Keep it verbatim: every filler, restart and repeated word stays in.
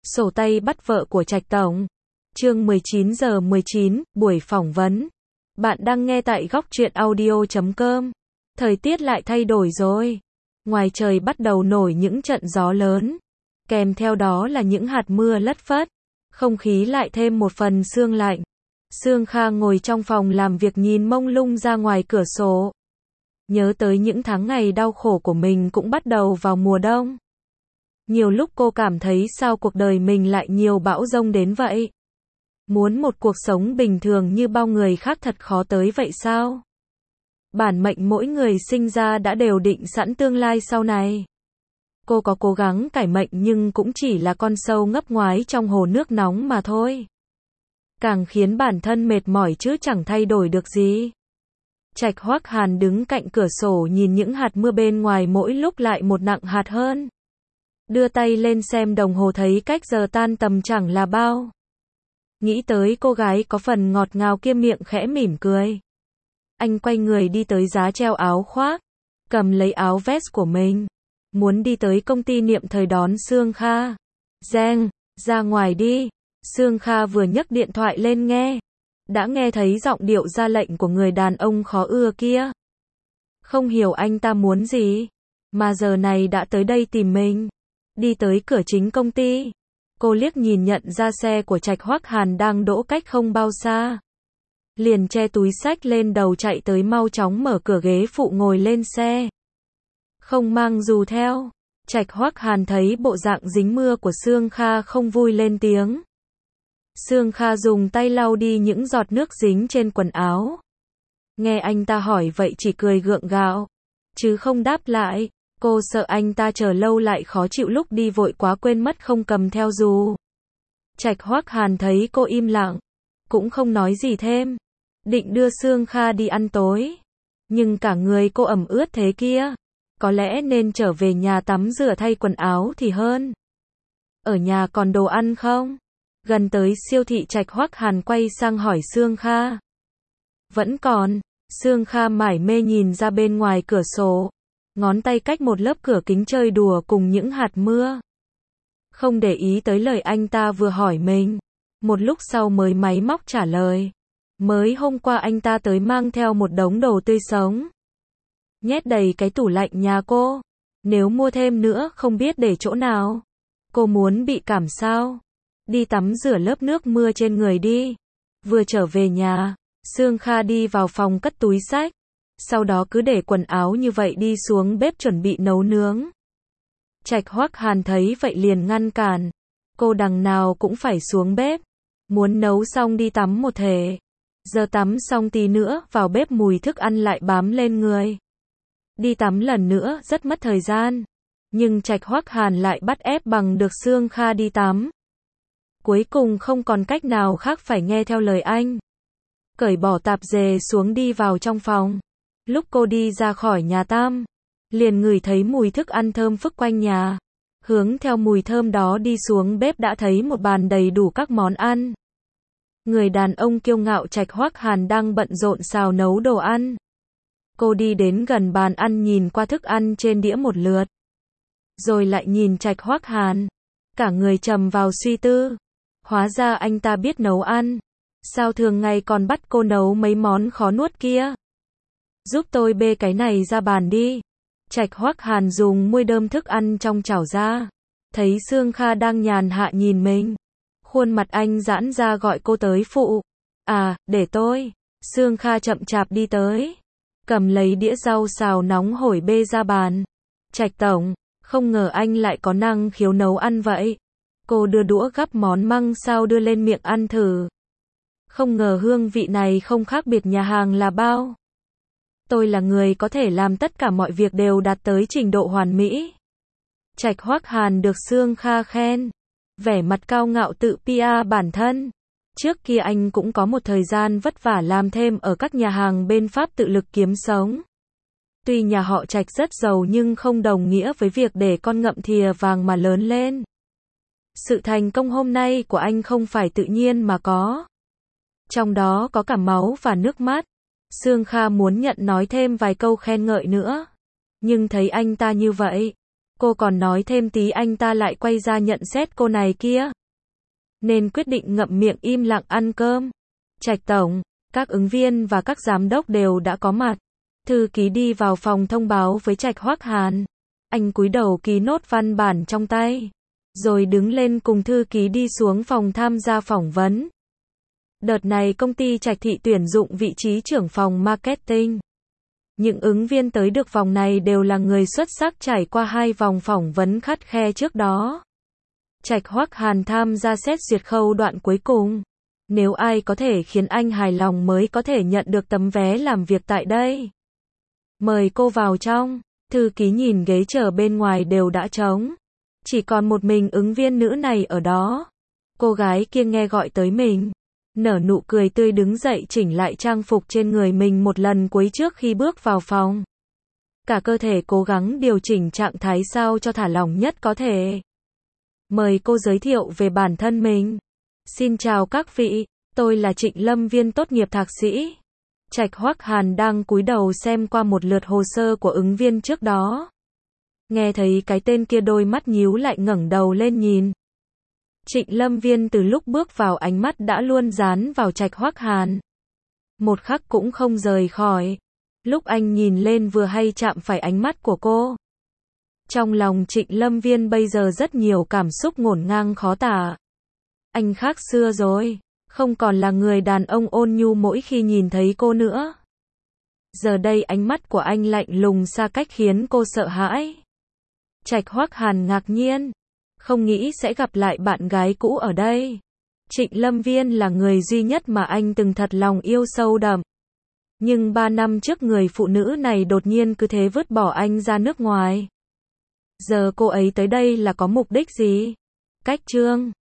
Sổ tay bắt vợ của Trạch Tổng. Chương mười chín giờ mười chín, buổi phỏng vấn. Bạn đang nghe tại góc truyện audio chấm com. Thời tiết lại thay đổi rồi. Ngoài trời bắt đầu nổi những trận gió lớn. Kèm theo đó là những hạt mưa lất phất. Không khí lại thêm một phần sương lạnh. Sương Kha ngồi trong phòng làm việc nhìn mông lung ra ngoài cửa sổ. Nhớ tới những tháng ngày đau khổ của mình cũng bắt đầu vào mùa đông. Nhiều lúc cô cảm thấy sao cuộc đời mình lại nhiều bão giông đến vậy. Muốn một cuộc sống bình thường như bao người khác thật khó tới vậy sao? Bản mệnh mỗi người sinh ra đã đều định sẵn tương lai sau này. Cô có cố gắng cải mệnh nhưng cũng chỉ là con sâu ngấp ngoái trong hồ nước nóng mà thôi. Càng khiến bản thân mệt mỏi chứ chẳng thay đổi được gì. Trạch Hoắc Hàn đứng cạnh cửa sổ nhìn những hạt mưa bên ngoài mỗi lúc lại một nặng hạt hơn. Đưa tay lên xem đồng hồ thấy cách giờ tan tầm chẳng là bao. Nghĩ tới cô gái có phần ngọt ngào kia miệng khẽ mỉm cười. Anh quay người đi tới giá treo áo khoác, cầm lấy áo vest của mình. Muốn đi tới công ty Niệm Thời đón Sương Kha. Giang, ra ngoài đi. Sương Kha vừa nhấc điện thoại lên nghe. Đã nghe thấy giọng điệu ra lệnh của người đàn ông khó ưa kia. Không hiểu anh ta muốn gì. Mà giờ này đã tới đây tìm mình. Đi tới cửa chính công ty. Cô liếc nhìn nhận ra xe của Trạch Hoắc Hàn đang đỗ cách không bao xa. Liền che túi xách lên đầu chạy tới mau chóng mở cửa ghế phụ ngồi lên xe. Không mang dù theo. Trạch Hoắc Hàn thấy bộ dạng dính mưa của Sương Kha không vui lên tiếng. Sương Kha dùng tay lau đi những giọt nước dính trên quần áo. Nghe anh ta hỏi vậy chỉ cười gượng gạo, chứ không đáp lại. Cô sợ anh ta chờ lâu lại khó chịu lúc đi vội quá quên mất không cầm theo dù. Trạch Hoắc Hàn thấy cô im lặng, cũng không nói gì thêm. Định đưa Sương Kha đi ăn tối. Nhưng cả người cô ẩm ướt thế kia. Có lẽ nên trở về nhà tắm rửa thay quần áo thì hơn. Ở nhà còn đồ ăn không? Gần tới siêu thị Trạch Hoắc Hàn quay sang hỏi Sương Kha. Vẫn còn. Sương Kha mải mê nhìn ra bên ngoài cửa sổ. Ngón tay cách một lớp cửa kính chơi đùa cùng những hạt mưa. Không để ý tới lời anh ta vừa hỏi mình. Một lúc sau mới máy móc trả lời. Mới hôm qua anh ta tới mang theo một đống đồ tươi sống. Nhét đầy cái tủ lạnh nhà cô. Nếu mua thêm nữa không biết để chỗ nào. Cô muốn bị cảm sao? Đi tắm rửa lớp nước mưa trên người đi. Vừa trở về nhà, Sương Kha đi vào phòng cất túi xách. Sau đó cứ để quần áo như vậy đi xuống bếp chuẩn bị nấu nướng. Trạch Hoắc Hàn thấy vậy liền ngăn cản. Cô đằng nào cũng phải xuống bếp. Muốn nấu xong đi tắm một thể. Giờ tắm xong tí nữa vào bếp mùi thức ăn lại bám lên người. Đi tắm lần nữa rất mất thời gian. Nhưng Trạch Hoắc Hàn lại bắt ép bằng được Sương Kha đi tắm. Cuối cùng không còn cách nào khác phải nghe theo lời anh. Cởi bỏ tạp dề xuống đi vào trong phòng. Lúc cô đi ra khỏi nhà tắm, liền ngửi thấy mùi thức ăn thơm phức quanh nhà. Hướng theo mùi thơm đó đi xuống bếp đã thấy một bàn đầy đủ các món ăn. Người đàn ông kiêu ngạo Trạch Hoắc Hàn đang bận rộn xào nấu đồ ăn. Cô đi đến gần bàn ăn nhìn qua thức ăn trên đĩa một lượt. Rồi lại nhìn Trạch Hoắc Hàn. Cả người trầm vào suy tư. Hóa ra anh ta biết nấu ăn. Sao thường ngày còn bắt cô nấu mấy món khó nuốt kia? Giúp tôi bê cái này ra bàn đi. Trạch Hoắc Hàn dùng muôi đơm thức ăn trong chảo ra. Thấy Sương Kha đang nhàn hạ nhìn mình. Khuôn mặt anh giãn ra gọi cô tới phụ. À, để tôi. Sương Kha chậm chạp đi tới. Cầm lấy đĩa rau xào nóng hổi bê ra bàn. Trạch Tổng, không ngờ anh lại có năng khiếu nấu ăn vậy. Cô đưa đũa gắp món măng sao đưa lên miệng ăn thử. Không ngờ hương vị này không khác biệt nhà hàng là bao. Tôi là người có thể làm tất cả mọi việc đều đạt tới trình độ hoàn mỹ. Trạch Hoắc Hàn được Sương Kha khen. Vẻ mặt cao ngạo tự pê e bản thân. Trước kia anh cũng có một thời gian vất vả làm thêm ở các nhà hàng bên Pháp tự lực kiếm sống. Tuy nhà họ Trạch rất giàu nhưng không đồng nghĩa với việc để con ngậm thìa vàng mà lớn lên. Sự thành công hôm nay của anh không phải tự nhiên mà có. Trong đó có cả máu và nước mắt. Sương Kha muốn nhận nói thêm vài câu khen ngợi nữa. Nhưng thấy anh ta như vậy. Cô còn nói thêm tí anh ta lại quay ra nhận xét cô này kia. Nên quyết định ngậm miệng im lặng ăn cơm. Trạch tổng, các ứng viên và các giám đốc đều đã có mặt. Thư ký đi vào phòng thông báo với Trạch Hoắc Hàn. Anh cúi đầu ký nốt văn bản trong tay, rồi đứng lên cùng thư ký đi xuống phòng tham gia phỏng vấn. Đợt này công ty Trạch Thị tuyển dụng vị trí trưởng phòng marketing. Những ứng viên tới được vòng này đều là người xuất sắc trải qua hai vòng phỏng vấn khắt khe trước đó. Trạch Hoắc Hàn tham gia xét duyệt khâu đoạn cuối cùng. Nếu ai có thể khiến anh hài lòng mới có thể nhận được tấm vé làm việc tại đây. Mời cô vào trong. Thư ký nhìn ghế chờ bên ngoài đều đã trống. Chỉ còn một mình ứng viên nữ này ở đó. Cô gái kia nghe gọi tới mình. Nở nụ cười tươi đứng dậy chỉnh lại trang phục trên người mình một lần cuối trước khi bước vào phòng. Cả cơ thể cố gắng điều chỉnh trạng thái sao cho thả lỏng nhất có thể. Mời cô giới thiệu về bản thân mình. Xin chào các vị, tôi là Trịnh Lâm Viên tốt nghiệp thạc sĩ. Trạch Hoắc Hàn đang cúi đầu xem qua một lượt hồ sơ của ứng viên trước đó. Nghe thấy cái tên kia đôi mắt nhíu lại ngẩng đầu lên nhìn. Trịnh Lâm Viên từ lúc bước vào ánh mắt đã luôn dán vào Trạch Hoắc Hàn. Một khắc cũng không rời khỏi. Lúc anh nhìn lên vừa hay chạm phải ánh mắt của cô. Trong lòng Trịnh Lâm Viên bây giờ rất nhiều cảm xúc ngổn ngang khó tả. Anh khác xưa rồi, không còn là người đàn ông ôn nhu mỗi khi nhìn thấy cô nữa. Giờ đây ánh mắt của anh lạnh lùng xa cách khiến cô sợ hãi. Trạch Hoắc Hàn ngạc nhiên, không nghĩ sẽ gặp lại bạn gái cũ ở đây. Trịnh Lâm Viên là người duy nhất mà anh từng thật lòng yêu sâu đậm. Nhưng ba năm trước người phụ nữ này đột nhiên cứ thế vứt bỏ anh ra nước ngoài. Giờ cô ấy tới đây là có mục đích gì? Cách chương